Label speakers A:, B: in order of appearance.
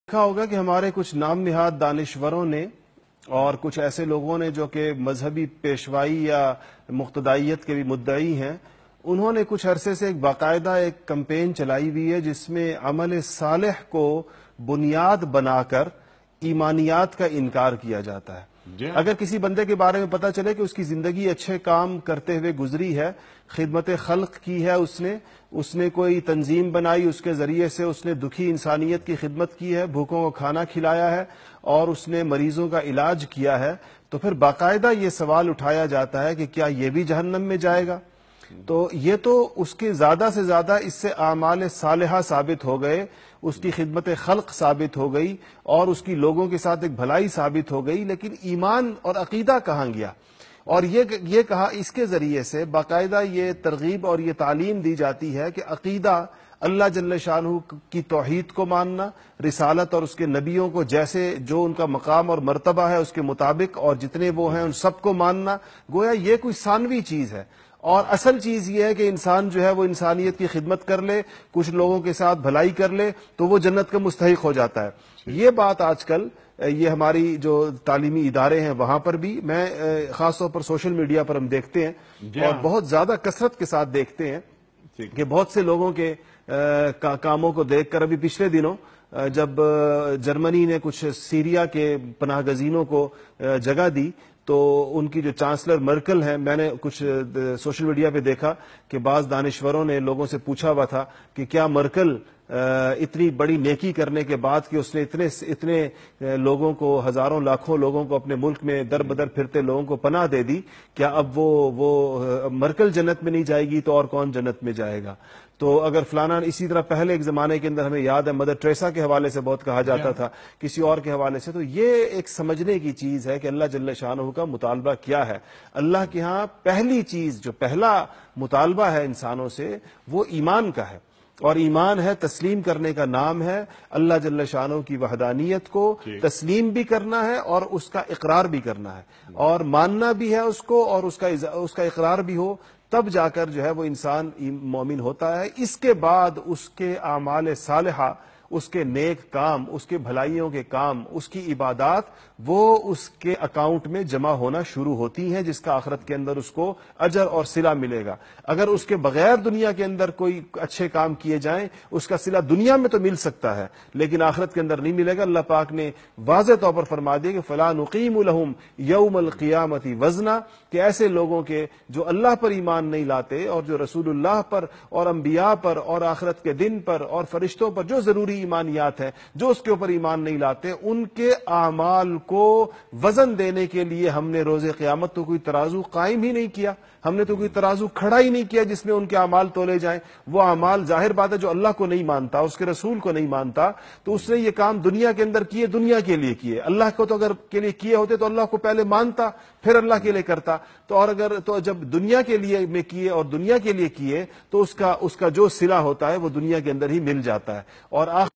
A: دیکھا ہوگا کہ ہمارے کچھ نام نہاد دانشوروں نے اور کچھ ایسے لوگوں نے جو کہ مذہبی پیشوائی یا مقتدائیت کے بھی مدعی ہیں، انہوں نے کچھ عرصے سے ایک باقاعدہ ایک کمپین چلائی ہوئی ہے جس میں عمل صالح کو بنیاد بنا کر ایمانیات کا انکار کیا جاتا ہے۔ اگر کسی بندے کے بارے میں پتہ چلے کہ اس کی زندگی اچھے کام کرتے ہوئے گزری ہے، خدمت خلق کی ہے، اس نے کوئی تنظیم بنائی، اس کے ذریعے سے اس نے دکھی انسانیت کی خدمت کی ہے، بھوکوں کو کھانا کھلایا ہے اور اس نے مریضوں کا علاج کیا ہے، تو پھر باقاعدہ یہ سوال اٹھایا جاتا ہے کہ کیا یہ بھی جہنم میں جائے گا؟ تو یہ تو اس کے زیادہ سے زیادہ اس سے اعمال صالحہ ثابت ہو گئے، اس کی خدمت خلق ثابت ہو گئی اور اس کی لوگوں کے ساتھ ایک بھلائی ثابت ہو گئی، لیکن ایمان اور عقیدہ کہاں گیا؟ اور یہ کہا اس کے ذریعے سے باقاعدہ یہ ترغیب اور یہ تعلیم دی جاتی ہے کہ عقیدہ اللہ جل شانہ کی توحید کو ماننا، رسالت اور اس کے نبیوں کو جیسے جو ان کا مقام اور مرتبہ ہے اس کے مطابق اور جتنے وہ ہیں ان سب کو ماننا، گویا یہ کوئی ثانوی چیز ہے، اور اصل چیز یہ ہے کہ انسان جو ہے وہ انسانیت کی خدمت کر لے، کچھ لوگوں کے ساتھ بھلائی کر لے تو وہ جنت کا مستحق ہو جاتا ہے۔ یہ بات آج کل یہ ہماری جو تعلیمی ادارے ہیں وہاں پر بھی، میں خاص طور پر سوشل میڈیا پر ہم دیکھتے ہیں اور بہت زیادہ کثرت کے ساتھ دیکھتے ہیں کہ بہت سے لوگوں کے کاموں کو دیکھ کر، ابھی پچھلے دنوں جب جرمنی نے کچھ سیریا کے پناہ گزینوں کو جگہ دی تو ان کی جو چانسلر مرکل ہیں، میں نے کچھ سوشل میڈیا پہ دیکھا کہ بعض دانشوروں نے لوگوں سے پوچھا ہوا تھا کہ کیا مرکل اتنی بڑی نیکی کرنے کے بعد کہ اس نے اتنے لوگوں کو، ہزاروں لاکھوں لوگوں کو اپنے ملک میں در بدر پھرتے لوگوں کو پناہ دے دی، کیا اب وہ مرکل جنت میں نہیں جائے گی تو اور کون جنت میں جائے گا؟ تو اگر فلانا، اسی طرح پہلے ایک زمانے کے اندر ہمیں یاد ہے مدر ٹریسا کے حوالے سے بہت کہا جاتا تھا، کسی اور کے حوالے سے، تو یہ ایک سمجھنے کی چیز ہے کہ اللہ جل شانہ کا مطالبہ کیا ہے۔ اللہ کے ہاں پہلی چیز، جو پہلا مطالبہ ہے انسانوں سے، وہ ایمان کا ہے، اور ایمان ہے تسلیم کرنے کا نام ہے، اللہ جل شانہ کی وحدانیت کو تسلیم بھی کرنا ہے اور اس کا اقرار بھی کرنا ہے، اور ماننا بھی ہے اس کو، اور اس کا اقرار بھی ہو، تب جا کر جو ہے وہ انسان مومن ہوتا ہے۔ اس کے بعد اس کے اعمال صالحہ، اس کے نیک کام، اس کے بھلائیوں کے کام، اس کی عبادات، وہ اس کے اکاؤنٹ میں جمع ہونا شروع ہوتی ہیں، جس کا آخرت کے اندر اس کو اجر اور صلہ ملے گا۔ اگر اس کے بغیر دنیا کے اندر کوئی اچھے کام کیے جائیں، اس کا صلہ دنیا میں تو مل سکتا ہے لیکن آخرت کے اندر نہیں ملے گا۔ اللہ پاک نے واضح طور پر فرما دیا کہ فَلَا نُقِيمُ لَهُمْ يَوْمَ الْقِيَامَةِ وَزْنًا، کہ ایسے لوگوں کے جو اللہ پر ایمان نہیں لاتے اور جو رسول اللہ پر اور انبیاء پر اور آخرت کے دن پر اور فرشتوں پر جو ضروری ایمانیات ہیں، جو اس کے اوپر ایمان نہیں لاتے، ان کے اعمال کو وزن دینے کے لیے ہم نے روز قیامت تو کوئی ترازو قائم ہی نہیں کیا، ہم نے تو کوئی ترازو کھڑا ہی نہیں کیا جس میں ان کے اعمال تولے جائیں۔ وہ اعمال ظاہر بات ہے جو اللہ کو نہیں مانتا، اس کے رسول کو نہیں مانتا، تو اس نے یہ کام دنیا کے اندر کیے، دنیا کے لیے کیے۔ اللہ کو تو اگر کے لیے کیے ہوتے تو اللہ کو پہلے مانتا پھر اللہ کے لیے کرتا، تو جب دنیا کے لیے میں کیے اور دنیا کے لیے کیے تو اس کا جو صلہ ہوتا ہے وہ دنیا کے اندر ہی مل جاتا ہے، اور